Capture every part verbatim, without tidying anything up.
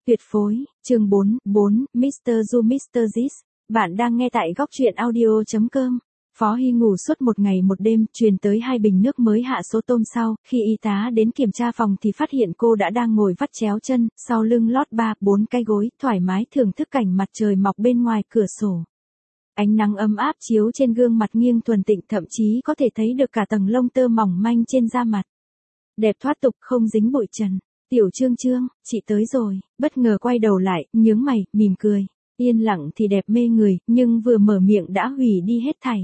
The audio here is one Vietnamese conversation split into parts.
Tuyệt phối, chương bốn, bốn, mít tơ Du mít tơ Zis. Bạn đang nghe tại góc truyện audio chấm com. Phó Hy ngủ suốt một ngày một đêm, truyền tới hai bình nước mới hạ số tôm sau, khi y tá đến kiểm tra phòng thì phát hiện cô đã đang ngồi vắt chéo chân, sau lưng lót ba, bốn cái gối, thoải mái thưởng thức cảnh mặt trời mọc bên ngoài cửa sổ. Ánh nắng ấm áp chiếu trên gương mặt nghiêng thuần tịnh, thậm chí có thể thấy được cả tầng lông tơ mỏng manh trên da mặt. Đẹp thoát tục, không dính bụi trần. Tiểu Trương Trương, chị tới rồi, bất ngờ quay đầu lại, nhướng mày, mỉm cười. Yên lặng thì đẹp mê người, nhưng vừa mở miệng đã hủy đi hết thảy.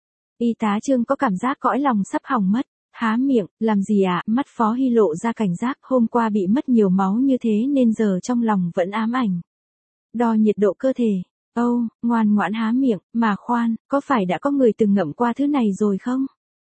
Y tá Trương có cảm giác cõi lòng sắp hỏng mất, há miệng, làm gì ạ? À? Mắt Phó Hy lộ ra cảnh giác, hôm qua bị mất nhiều máu như thế nên giờ trong lòng vẫn ám ảnh. Đo nhiệt độ cơ thể. Âu, oh, ngoan ngoãn há miệng, mà khoan, có phải đã có người từng ngậm qua thứ này rồi không?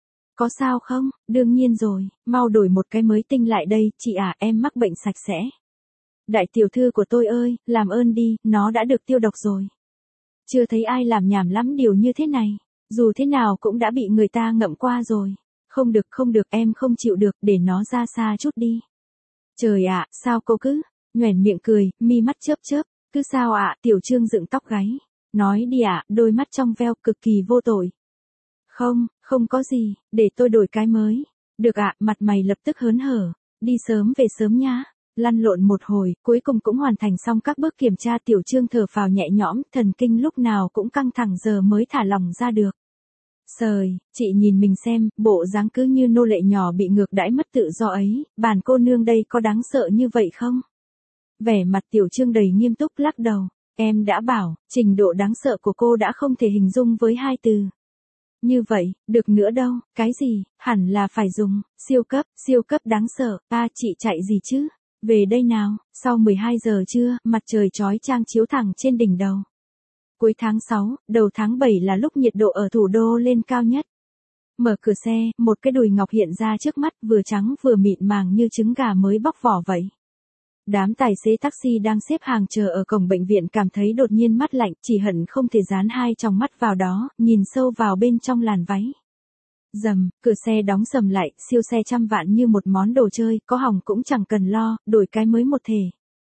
Có sao không? Đương nhiên rồi, mau đổi một cái mới tinh lại đây, chị à, em mắc bệnh sạch sẽ. Đại tiểu thư của tôi ơi, làm ơn đi, nó đã được tiêu độc rồi. Chưa thấy ai làm nhảm lắm điều như thế này, dù thế nào cũng đã bị người ta ngậm qua rồi. Không được không được, em không chịu được, để nó ra xa chút đi. Trời ạ, sao cô cứ, nhoẻn miệng cười, mi mắt chớp chớp, cứ sao ạ, Tiểu Trương dựng tóc gáy. Nói đi ạ, đôi mắt trong veo, cực kỳ vô tội. Không, không có gì, để tôi đổi cái mới. Được ạ, mặt mày lập tức hớn hở. Đi sớm về sớm nhá. Lăn lộn một hồi, cuối cùng cũng hoàn thành xong các bước kiểm tra. Tiểu Trương thở phào nhẹ nhõm, thần kinh lúc nào cũng căng thẳng giờ mới thả lỏng ra được. Sời, chị nhìn mình xem, bộ dáng cứ như nô lệ nhỏ bị ngược đãi mất tự do ấy, bản cô nương đây có đáng sợ như vậy không? Vẻ mặt Tiểu Trương đầy nghiêm túc lắc đầu. Em đã bảo, trình độ đáng sợ của cô đã không thể hình dung với hai từ. Như vậy, được nữa đâu, cái gì, hẳn là phải dùng, siêu cấp, siêu cấp đáng sợ, a chị chạy gì chứ, về đây nào, sau mười hai giờ trưa, mặt trời chói chang chiếu thẳng trên đỉnh đầu. Cuối tháng sáu, đầu tháng bảy là lúc nhiệt độ ở thủ đô lên cao nhất. Mở cửa xe, một cái đùi ngọc hiện ra trước mắt, vừa trắng vừa mịn màng như trứng gà mới bóc vỏ vậy. Đám tài xế taxi đang xếp hàng chờ ở cổng bệnh viện cảm thấy đột nhiên mắt lạnh, chỉ hận không thể dán hai tròng mắt vào đó, nhìn sâu vào bên trong làn váy. Dầm, cửa xe đóng sầm lại, siêu xe trăm vạn như một món đồ chơi, có hỏng cũng chẳng cần lo, đổi cái mới một thể.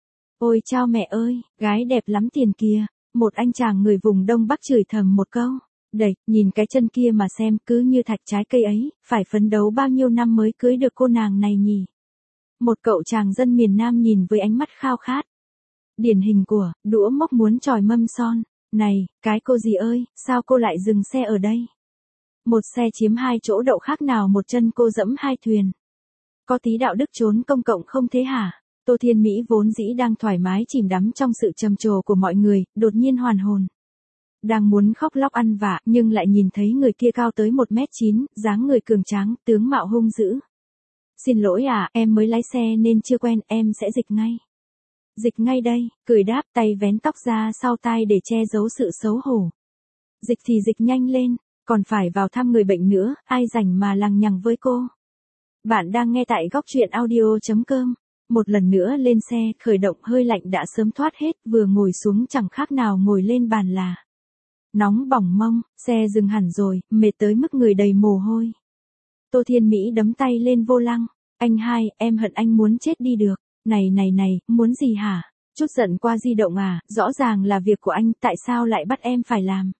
Ôi chao mẹ ơi, gái đẹp lắm tiền kìa, một anh chàng người vùng Đông Bắc chửi thầm một câu. Đẩy, nhìn cái chân kia mà xem, cứ như thạch trái cây ấy, phải phấn đấu bao nhiêu năm mới cưới được cô nàng này nhỉ? Một cậu chàng dân miền Nam nhìn với ánh mắt khao khát. Điển hình của, đũa mốc muốn chòi mâm son. Này, cái cô gì ơi, sao cô lại dừng xe ở đây? Một xe chiếm hai chỗ đậu khác nào một chân cô dẫm hai thuyền. Có tí đạo đức trốn công cộng không thế hả? Tô Thiên Mỹ vốn dĩ đang thoải mái chìm đắm trong sự trầm trồ của mọi người, đột nhiên hoàn hồn. Đang muốn khóc lóc ăn vạ, nhưng lại nhìn thấy người kia cao tới một mét chín, dáng người cường tráng, tướng mạo hung dữ. Xin lỗi à, em mới lái xe nên chưa quen, em sẽ dịch ngay. Dịch ngay đây, cười đáp, tay vén tóc ra sau tai để che giấu sự xấu hổ. Dịch thì dịch nhanh lên, còn phải vào thăm người bệnh nữa, ai rảnh mà lằng nhằng với cô. Bạn đang nghe tại góc truyện audio chấm com. Một lần nữa lên xe, khởi động hơi lạnh đã sớm thoát hết, vừa ngồi xuống chẳng khác nào ngồi lên bàn là. Nóng bỏng mông, xe dừng hẳn rồi, mệt tới mức người đầy mồ hôi. Tô Thiên Mỹ đấm tay lên vô lăng. Anh hai, em hận anh muốn chết đi được. Này này này, muốn gì hả? Chút giận qua di động à, rõ ràng là việc của anh, tại sao lại bắt em phải làm?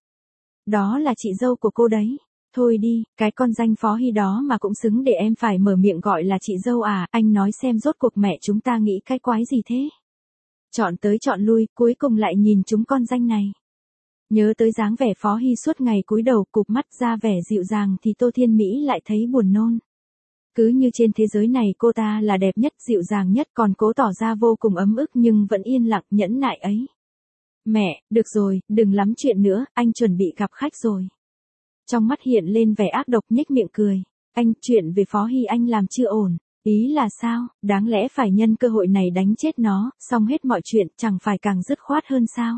Đó là chị dâu của cô đấy. Thôi đi, cái con danh Phó Hy đó mà cũng xứng để em phải mở miệng gọi là chị dâu à, anh nói xem rốt cuộc mẹ chúng ta nghĩ cái quái gì thế? Chọn tới chọn lui, cuối cùng lại nhìn chúng con danh này. Nhớ tới dáng vẻ Phó Hy suốt ngày cúi đầu cụp mắt ra vẻ dịu dàng thì Tô Thiên Mỹ lại thấy buồn nôn. Cứ như trên thế giới này cô ta là đẹp nhất, dịu dàng nhất, còn cố tỏ ra vô cùng ấm ức nhưng vẫn yên lặng nhẫn nại ấy. Mẹ, được rồi, đừng lắm chuyện nữa, anh chuẩn bị gặp khách rồi. Trong mắt hiện lên vẻ ác độc, nhếch miệng cười. Anh, chuyện về Phó Hy anh làm chưa ổn. Ý là sao, đáng lẽ phải nhân cơ hội này đánh chết nó, xong hết mọi chuyện, chẳng phải càng dứt khoát hơn sao?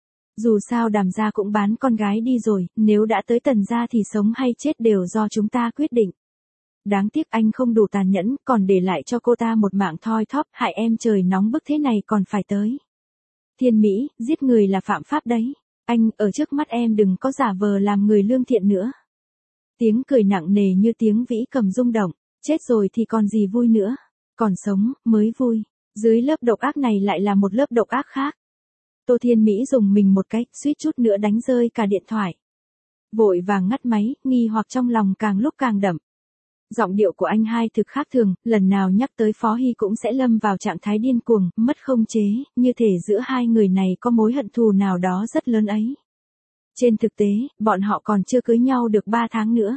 Dù sao Đàm gia cũng bán con gái đi rồi, nếu đã tới Tần gia thì sống hay chết đều do chúng ta quyết định. Đáng tiếc anh không đủ tàn nhẫn, còn để lại cho cô ta một mạng thoi thóp, hại em trời nóng bức thế này còn phải tới. Thiên Mỹ, giết người là phạm pháp đấy. Anh, ở trước mắt em đừng có giả vờ làm người lương thiện nữa. Tiếng cười nặng nề như tiếng vĩ cầm rung động, chết rồi thì còn gì vui nữa, còn sống mới vui. Dưới lớp độc ác này lại là một lớp độc ác khác. Tô Thiên Mỹ dùng mình một cái, suýt chút nữa đánh rơi cả điện thoại. Vội vàng ngắt máy, nghi hoặc trong lòng càng lúc càng đậm. Giọng điệu của anh hai thực khác thường, lần nào nhắc tới Phó Hy cũng sẽ lâm vào trạng thái điên cuồng, mất không chế, như thể giữa hai người này có mối hận thù nào đó rất lớn ấy. Trên thực tế, bọn họ còn chưa cưới nhau được ba tháng nữa.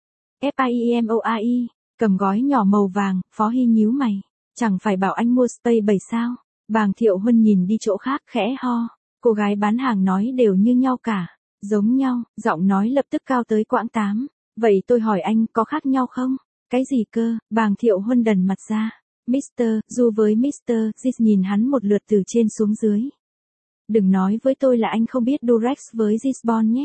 FIEMOAI, cầm gói nhỏ màu vàng, Phó Hy nhíu mày. Chẳng phải bảo anh mua Space bảy sao? Bàng Thiệu Huân nhìn đi chỗ khác, khẽ ho. Cô gái bán hàng nói đều như nhau cả. Giống nhau, giọng nói lập tức cao tới quãng tám. Vậy tôi hỏi anh có khác nhau không? Cái gì cơ? Bàng Thiệu Huân đần mặt ra. mít tơ Du với mít tơ Zis nhìn hắn một lượt từ trên xuống dưới. Đừng nói với tôi là anh không biết Durex với Gisbon nhé.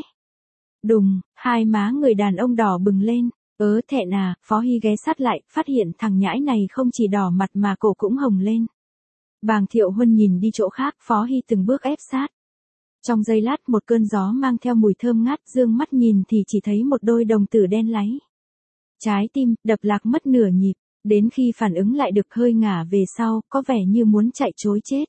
Đùng, hai má người đàn ông đỏ bừng lên. Ớ thẹn à, Phó Hy ghé sát lại, phát hiện thằng nhãi này không chỉ đỏ mặt mà cổ cũng hồng lên. Bàng Thiệu Huân nhìn đi chỗ khác, Phó Hy từng bước ép sát. Trong giây lát một cơn gió mang theo mùi thơm ngát, dương mắt nhìn thì chỉ thấy một đôi đồng tử đen láy. Trái tim, đập lạc mất nửa nhịp, đến khi phản ứng lại được hơi ngả về sau, có vẻ như muốn chạy trối chết.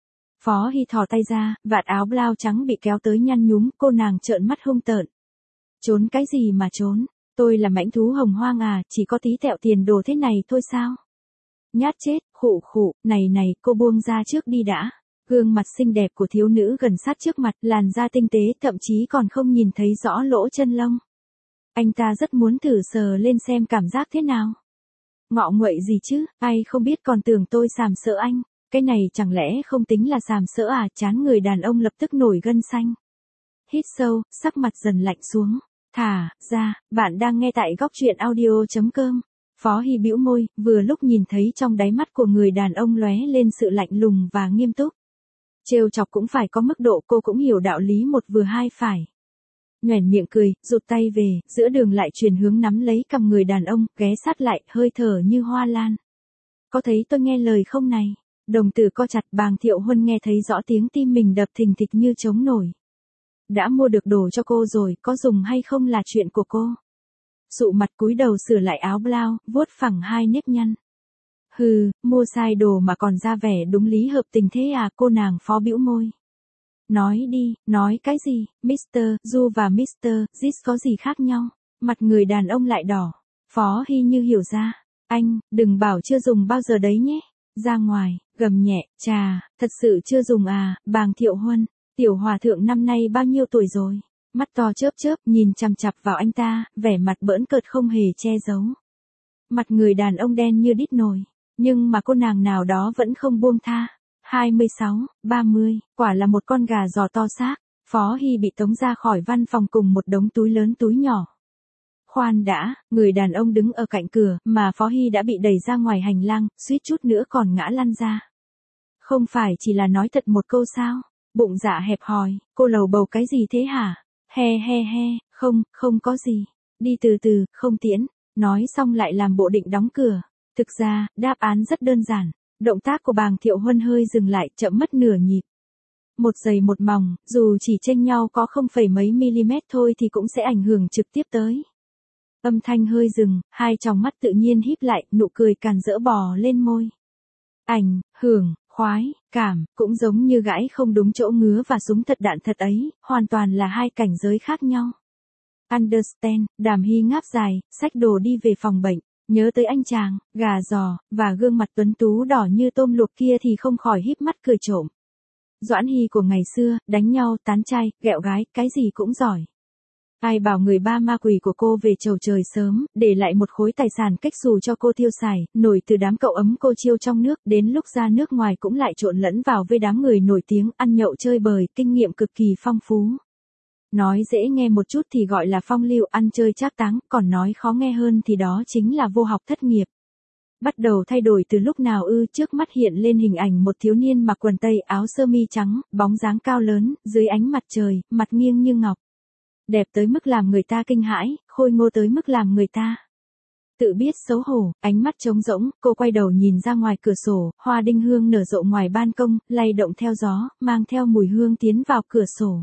Phó Hy thò tay ra, vạt áo blau trắng bị kéo tới nhăn nhúm, cô nàng trợn mắt hung tợn. Trốn cái gì mà trốn? Tôi là mãnh thú hồng hoang à, chỉ có tí tẹo tiền đồ thế này thôi sao? Nhát chết, khụ khụ, này này, cô buông ra trước đi đã. Gương mặt xinh đẹp của thiếu nữ gần sát trước mặt, làn da tinh tế, thậm chí còn không nhìn thấy rõ lỗ chân lông. Anh ta rất muốn thử sờ lên xem cảm giác thế nào. Ngọ nguậy gì chứ, ai không biết còn tưởng tôi sàm sỡ anh. Cái này chẳng lẽ không tính là sàm sỡ à? Chán người đàn ông lập tức nổi gân xanh. Hít sâu, sắc mặt dần lạnh xuống. Thả ra, bạn đang nghe tại góc truyện audio chấm com. Phó Hy bĩu môi, vừa lúc nhìn thấy trong đáy mắt của người đàn ông lóe lên sự lạnh lùng và nghiêm túc. Trêu chọc cũng phải có mức độ, cô cũng hiểu đạo lý một vừa hai phải. Nhoẻn miệng cười, rụt tay về, giữa đường lại chuyển hướng nắm lấy cầm người đàn ông, ghé sát lại, hơi thở như hoa lan. Có thấy tôi nghe lời không này? Đồng tử co chặt, Bàng Thiệu Huân nghe thấy rõ tiếng tim mình đập thình thịch như trống nổi. Đã mua được đồ cho cô rồi, có dùng hay không là chuyện của cô. Sụ mặt cúi đầu sửa lại áo blau, vuốt phẳng hai nếp nhăn. Hừ, mua sai đồ mà còn ra vẻ đúng lý hợp tình thế à? Cô nàng Phó bĩu môi. Nói đi, nói cái gì? mít tơ Du và mít tơ Zis có gì khác nhau? Mặt người đàn ông lại đỏ. Phó Hy như hiểu ra. Anh, đừng bảo chưa dùng bao giờ đấy nhé. Ra ngoài, gầm nhẹ, chà, thật sự chưa dùng à? Bàng Thiệu Huân. Tiểu hòa thượng năm nay bao nhiêu tuổi rồi? Mắt to chớp chớp, nhìn chằm chằm vào anh ta, vẻ mặt bỡn cợt không hề che giấu. Mặt người đàn ông đen như đít nồi, nhưng mà cô nàng nào đó vẫn không buông tha. hai mươi sáu, ba mươi, quả là một con gà giò to xác. Phó Hy bị tống ra khỏi văn phòng cùng một đống túi lớn túi nhỏ. Khoan đã, người đàn ông đứng ở cạnh cửa, mà Phó Hy đã bị đẩy ra ngoài hành lang, suýt chút nữa còn ngã lăn ra. Không phải chỉ là nói thật một câu sao? Bụng dạ hẹp hòi, cô lầu bầu cái gì thế hả? He he he, không, không có gì. Đi từ từ, không tiễn. Nói xong lại làm bộ định đóng cửa. Thực ra, đáp án rất đơn giản. Động tác của Bàng Thiệu Huân hơi dừng lại, chậm mất nửa nhịp. Một giày một mỏng, dù chỉ chênh nhau có không phẩy mấy mm thôi thì cũng sẽ ảnh hưởng trực tiếp tới. Âm thanh hơi dừng, hai tròng mắt tự nhiên híp lại, nụ cười càn rỡ bò lên môi. Ảnh, hưởng, khoái, cảm, cũng giống như gãi không đúng chỗ ngứa và súng thật đạn thật ấy, hoàn toàn là hai cảnh giới khác nhau. Understand, Đàm Hy ngáp dài, xách đồ đi về phòng bệnh, nhớ tới anh chàng, gà giò, và gương mặt tuấn tú đỏ như tôm luộc kia thì không khỏi híp mắt cười trộm. Doãn Hy của ngày xưa, đánh nhau, tán trai, ghẹo gái, cái gì cũng giỏi. Ai bảo người ba ma quỷ của cô về chầu trời sớm, để lại một khối tài sản cách xù cho cô tiêu xài, nổi từ đám cậu ấm cô chiêu trong nước, đến lúc ra nước ngoài cũng lại trộn lẫn vào với đám người nổi tiếng, ăn nhậu chơi bời, kinh nghiệm cực kỳ phong phú. Nói dễ nghe một chút thì gọi là phong lưu, ăn chơi trác táng, còn nói khó nghe hơn thì đó chính là vô học thất nghiệp. Bắt đầu thay đổi từ lúc nào ư? Trước mắt hiện lên hình ảnh một thiếu niên mặc quần tây, áo sơ mi trắng, bóng dáng cao lớn, dưới ánh mặt trời, mặt nghiêng như ngọc. Đẹp tới mức làm người ta kinh hãi, khôi ngô tới mức làm người ta tự biết xấu hổ, ánh mắt trống rỗng, cô quay đầu nhìn ra ngoài cửa sổ, hoa đinh hương nở rộ ngoài ban công, lay động theo gió, mang theo mùi hương tiến vào cửa sổ.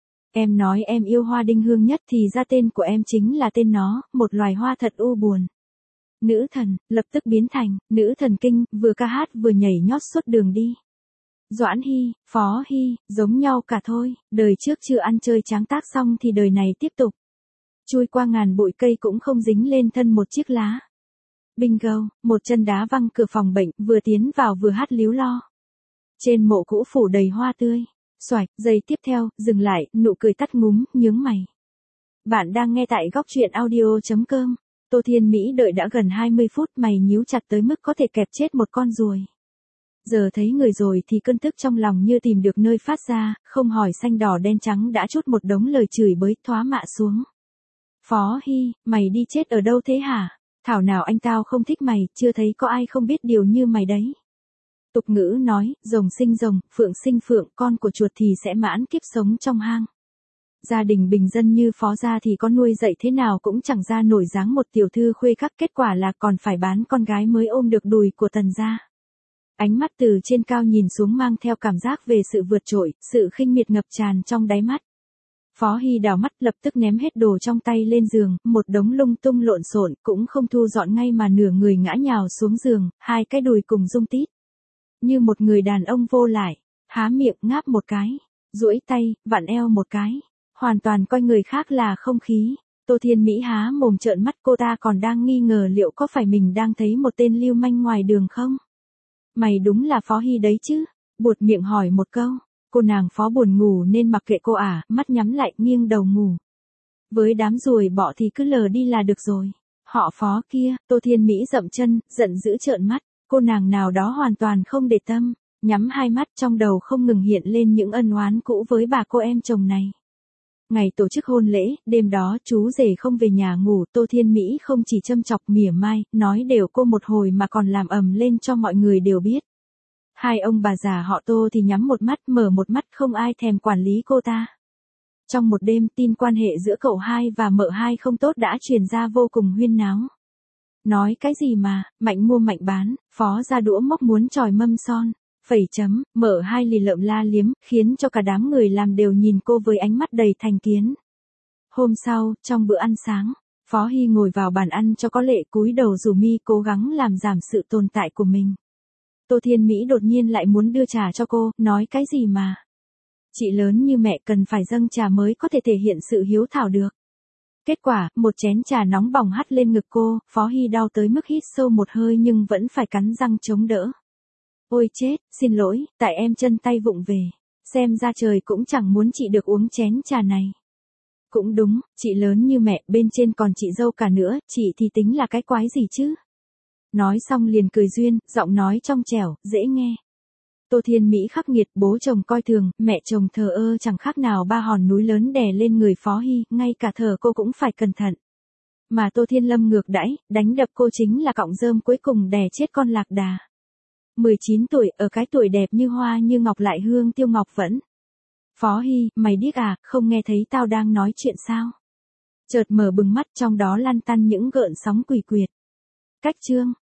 Em nói em yêu hoa đinh hương nhất thì ra tên của em chính là tên nó, một loài hoa thật u buồn. nữ thần, lập tức biến thành, nữ thần kinh, vừa ca hát vừa nhảy nhót suốt đường đi. Doãn Hy, Phó Hy, giống nhau cả thôi, đời trước chưa ăn chơi tráng tác xong thì đời này tiếp tục. Chui qua ngàn bụi cây cũng không dính lên thân một chiếc lá. Bingo, một chân đá văng cửa phòng bệnh, vừa tiến vào vừa hát líu lo. Trên mộ cũ phủ đầy hoa tươi. Xoạch, giây tiếp theo, dừng lại, nụ cười tắt ngúm, nhướng mày. Bạn đang nghe tại góc truyện audio.com. Tô Thiên Mỹ đợi đã gần hai mươi phút, mày nhíu chặt tới mức có thể kẹp chết một con ruồi. Giờ thấy người rồi thì cơn tức trong lòng như tìm được nơi phát ra, không hỏi xanh đỏ đen trắng đã trút một đống lời chửi bới thoá mạ xuống. Phó Hy, mày đi chết ở đâu thế hả? Thảo nào anh tao không thích mày, chưa thấy có ai không biết điều như mày đấy. Tục ngữ nói, rồng sinh rồng, phượng sinh phượng, con của chuột thì sẽ mãn kiếp sống trong hang. Gia đình bình dân như Phó gia thì có nuôi dạy thế nào cũng chẳng ra nổi dáng một tiểu thư khuê các, kết quả là còn phải bán con gái mới ôm được đùi của Tần gia. Ánh mắt từ trên cao nhìn xuống mang theo cảm giác về sự vượt trội, sự khinh miệt ngập tràn trong đáy mắt. Phó Hy đảo mắt lập tức ném hết đồ trong tay lên giường, một đống lung tung lộn xộn, cũng không thu dọn ngay mà nửa người ngã nhào xuống giường, hai cái đùi cùng rung tít. Như một người đàn ông vô lại, há miệng ngáp một cái, duỗi tay, vặn eo một cái, hoàn toàn coi người khác là không khí. Tô Thiên Mỹ há mồm trợn mắt, cô ta còn đang nghi ngờ liệu có phải mình đang thấy một tên lưu manh ngoài đường không? Mày đúng là Phó Hy đấy chứ? Buột miệng hỏi một câu. Cô nàng Phó buồn ngủ nên mặc kệ cô ả, mắt nhắm lại, nghiêng đầu ngủ. Với đám ruồi bọ thì cứ lờ đi là được rồi. Họ Phó kia, Tô Thiên Mỹ dậm chân, giận dữ trợn mắt. Cô nàng nào đó hoàn toàn không để tâm, nhắm hai mắt, trong đầu không ngừng hiện lên những ân oán cũ với bà cô em chồng này. Ngày tổ chức hôn lễ, đêm đó chú rể không về nhà ngủ, Tô Thiên Mỹ không chỉ châm chọc mỉa mai, nói đều cô một hồi mà còn làm ầm lên cho mọi người đều biết. Hai ông bà già họ Tô thì nhắm một mắt mở một mắt, không ai thèm quản lý cô ta. Trong một đêm, tin quan hệ giữa cậu hai và mợ hai không tốt đã truyền ra vô cùng huyên náo. Nói cái gì mà, mạnh mua mạnh bán, Phó ra đũa móc muốn chòi mâm son, phẩy chấm, mợ hai lì lợm la liếm, khiến cho cả đám người làm đều nhìn cô với ánh mắt đầy thành kiến. Hôm sau, trong bữa ăn sáng, Phó Hy ngồi vào bàn ăn cho có lệ, cúi đầu rủ mi cố gắng làm giảm sự tồn tại của mình. Tô Thiên Mỹ đột nhiên lại muốn đưa trà cho cô, nói cái gì mà. Chị lớn như mẹ cần phải dâng trà mới có thể thể hiện sự hiếu thảo được. Kết quả, một chén trà nóng bỏng hắt lên ngực cô, Phó Hy đau tới mức hít sâu một hơi nhưng vẫn phải cắn răng chống đỡ. Ôi chết, xin lỗi, tại em chân tay vụng về. Xem ra trời cũng chẳng muốn chị được uống chén trà này. Cũng đúng, chị lớn như mẹ, bên trên còn chị dâu cả nữa, chị thì tính là cái quái gì chứ? Nói xong liền cười duyên, giọng nói trong trẻo, dễ nghe. Tô Thiên Mỹ khắc nghiệt, bố chồng coi thường, mẹ chồng thờ ơ, chẳng khác nào ba hòn núi lớn đè lên người Phó Hy, ngay cả thờ cô cũng phải cẩn thận. Mà Tô Thiên Lâm ngược đãi, đánh đập cô chính là cọng rơm cuối cùng đè chết con lạc đà. mười chín tuổi, ở cái tuổi đẹp như hoa như ngọc lại hương tiêu ngọc vẫn. Phó Hy, mày điếc à, không nghe thấy tao đang nói chuyện sao? Chợt mở bừng mắt, trong đó lăn tăn những gợn sóng quỷ quyệt. Cách chương.